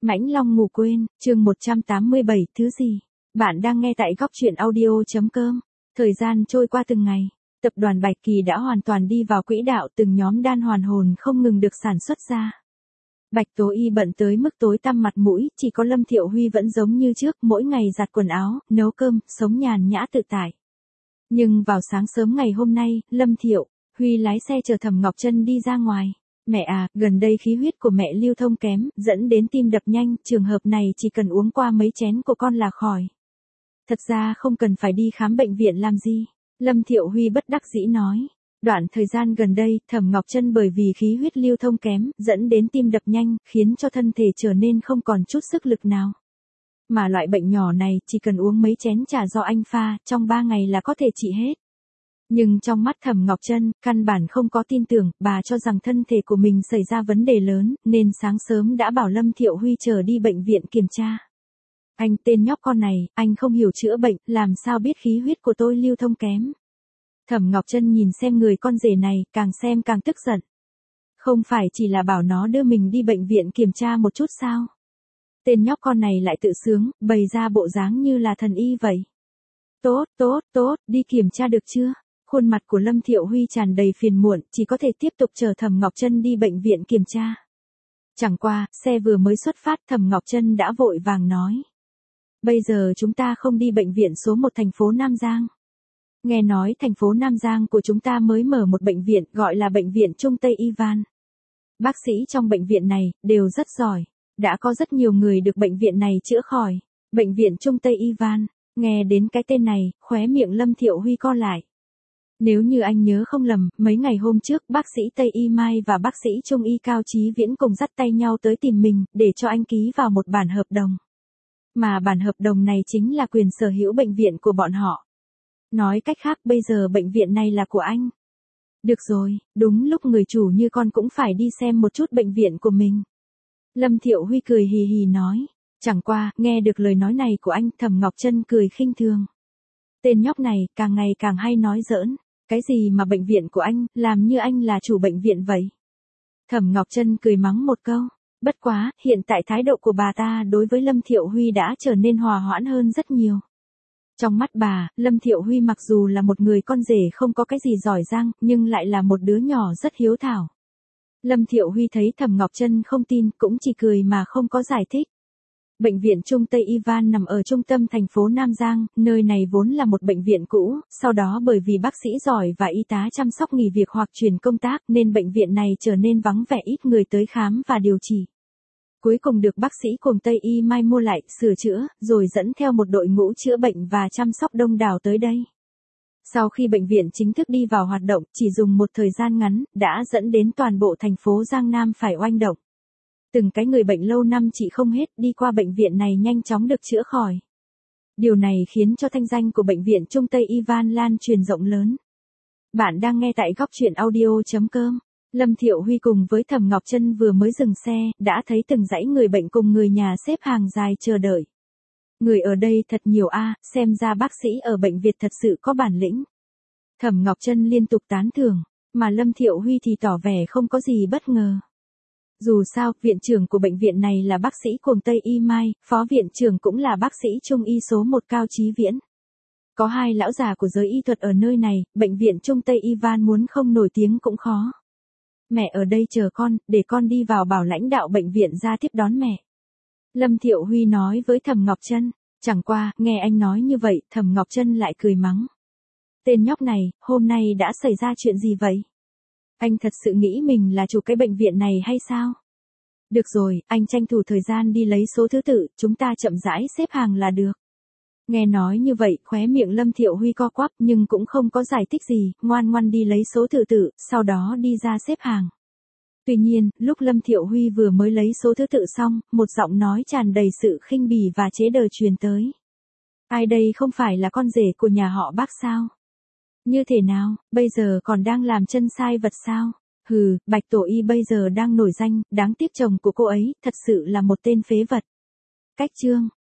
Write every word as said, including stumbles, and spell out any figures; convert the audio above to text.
Mãnh Long ngủ quên, chương một trăm tám mươi bảy, thứ gì? Bạn đang nghe tại góc truyện audio.com. Thời gian trôi qua từng ngày, tập đoàn Bạch Kỳ đã hoàn toàn đi vào quỹ đạo, từng nhóm đan hoàn hồn không ngừng được sản xuất ra. Bạch Tố Y bận tới mức tối tăm mặt mũi, chỉ có Lâm Thiệu Huy vẫn giống như trước, mỗi ngày giặt quần áo, nấu cơm, sống nhàn nhã tự tại. Nhưng vào sáng sớm ngày hôm nay, Lâm Thiệu Huy lái xe chở Thẩm Ngọc Trân đi ra ngoài. Mẹ à, gần đây khí huyết của mẹ lưu thông kém, dẫn đến tim đập nhanh, trường hợp này chỉ cần uống qua mấy chén của con là khỏi. Thật ra không cần phải đi khám bệnh viện làm gì, Lâm Thiệu Huy bất đắc dĩ nói. Đoạn thời gian gần đây, Thẩm Ngọc Trân bởi vì khí huyết lưu thông kém, dẫn đến tim đập nhanh, khiến cho thân thể trở nên không còn chút sức lực nào. Mà loại bệnh nhỏ này, chỉ cần uống mấy chén trà do anh pha, trong ba ngày là có thể trị hết. Nhưng trong mắt Thẩm Ngọc Trân, căn bản không có tin tưởng, bà cho rằng thân thể của mình xảy ra vấn đề lớn, nên sáng sớm đã bảo Lâm Thiệu Huy chờ đi bệnh viện kiểm tra. Anh tên nhóc con này, anh không hiểu chữa bệnh, làm sao biết khí huyết của tôi lưu thông kém. Thẩm Ngọc Trân nhìn xem người con rể này, càng xem càng tức giận. Không phải chỉ là bảo nó đưa mình đi bệnh viện kiểm tra một chút sao? Tên nhóc con này lại tự sướng, bày ra bộ dáng như là thần y vậy. Tốt, tốt, tốt, đi kiểm tra được chưa? Khuôn mặt của Lâm Thiệu Huy tràn đầy phiền muộn, chỉ có thể tiếp tục chờ Thẩm Ngọc Trân đi bệnh viện kiểm tra. Chẳng qua, xe vừa mới xuất phát, Thẩm Ngọc Trân đã vội vàng nói. Bây giờ chúng ta không đi bệnh viện số một thành phố Nam Giang. Nghe nói thành phố Nam Giang của chúng ta mới mở một bệnh viện gọi là Bệnh viện Trung Tây Ivan. Bác sĩ trong bệnh viện này đều rất giỏi, đã có rất nhiều người được bệnh viện này chữa khỏi. Bệnh viện Trung Tây Ivan, nghe đến cái tên này, khóe miệng Lâm Thiệu Huy co lại. Nếu như anh nhớ không lầm, mấy ngày hôm trước bác sĩ Tây Y Mai và bác sĩ Trung Y Cao Chí Viễn cùng dắt tay nhau tới tìm mình, để cho anh ký vào một bản hợp đồng. Mà bản hợp đồng này chính là quyền sở hữu bệnh viện của bọn họ. Nói cách khác bây giờ bệnh viện này là của anh. Được rồi, đúng lúc người chủ như con cũng phải đi xem một chút bệnh viện của mình. Lâm Thiệu Huy cười hì hì nói. Chẳng qua, nghe được lời nói này của anh, Thẩm Ngọc Trân cười khinh thường. Tên nhóc này, càng ngày càng hay nói giỡn. Cái gì mà bệnh viện của anh, làm như anh là chủ bệnh viện vậy. Thẩm Ngọc Trân cười mắng một câu. Bất quá, hiện tại thái độ của bà ta đối với Lâm Thiệu Huy đã trở nên hòa hoãn hơn rất nhiều. Trong mắt bà, Lâm Thiệu Huy mặc dù là một người con rể không có cái gì giỏi giang, nhưng lại là một đứa nhỏ rất hiếu thảo. Lâm Thiệu Huy thấy Thẩm Ngọc Trân không tin, cũng chỉ cười mà không có giải thích. Bệnh viện Trung Tây Ivan nằm ở trung tâm thành phố Nam Giang, nơi này vốn là một bệnh viện cũ, sau đó bởi vì bác sĩ giỏi và y tá chăm sóc nghỉ việc hoặc chuyển công tác nên bệnh viện này trở nên vắng vẻ, ít người tới khám và điều trị. Cuối cùng được bác sĩ cùng Tây Y Mai mua lại, sửa chữa, rồi dẫn theo một đội ngũ chữa bệnh và chăm sóc đông đảo tới đây. Sau khi bệnh viện chính thức đi vào hoạt động, chỉ dùng một thời gian ngắn, đã dẫn đến toàn bộ thành phố Giang Nam phải oanh động. Từng cái người bệnh lâu năm trị không hết, đi qua bệnh viện này nhanh chóng được chữa khỏi. Điều này khiến cho thanh danh của bệnh viện Trung Tây Ivan lan truyền rộng lớn. Bạn đang nghe tại góc truyện audio.com. Lâm Thiệu Huy cùng với Thẩm Ngọc Trân vừa mới dừng xe, đã thấy từng dãy người bệnh cùng người nhà xếp hàng dài chờ đợi. Người ở đây thật nhiều a, xem ra bác sĩ ở bệnh viện thật sự có bản lĩnh. Thẩm Ngọc Trân liên tục tán thưởng, mà Lâm Thiệu Huy thì tỏ vẻ không có gì bất ngờ. Dù sao, viện trưởng của bệnh viện này là bác sĩ cùng Tây Y Mai, phó viện trưởng cũng là bác sĩ Trung Y số một Cao Chí Viễn. Có hai lão già của giới y thuật ở nơi này, bệnh viện Trung Tây Ivan muốn không nổi tiếng cũng khó. Mẹ ở đây chờ con, để con đi vào bảo lãnh đạo bệnh viện ra tiếp đón mẹ. Lâm Thiệu Huy nói với Thẩm Ngọc Trân. Chẳng qua, nghe anh nói như vậy, Thẩm Ngọc Trân lại cười mắng. Tên nhóc này, hôm nay đã xảy ra chuyện gì vậy? Anh thật sự nghĩ mình là chủ cái bệnh viện này hay sao? Được rồi, anh tranh thủ thời gian đi lấy số thứ tự, chúng ta chậm rãi xếp hàng là được. Nghe nói như vậy, khóe miệng Lâm Thiệu Huy co quắp nhưng cũng không có giải thích gì, ngoan ngoan đi lấy số thứ tự, sau đó đi ra xếp hàng. Tuy nhiên, lúc Lâm Thiệu Huy vừa mới lấy số thứ tự xong, một giọng nói tràn đầy sự khinh bỉ và chế đờ truyền tới. Ai đây không phải là con rể của nhà họ Bác sao? Như thế nào, bây giờ còn đang làm chân sai vật sao? Hừ, Bạch Tổ Y bây giờ đang nổi danh, đáng tiếc chồng của cô ấy, thật sự là một tên phế vật. Cách chương.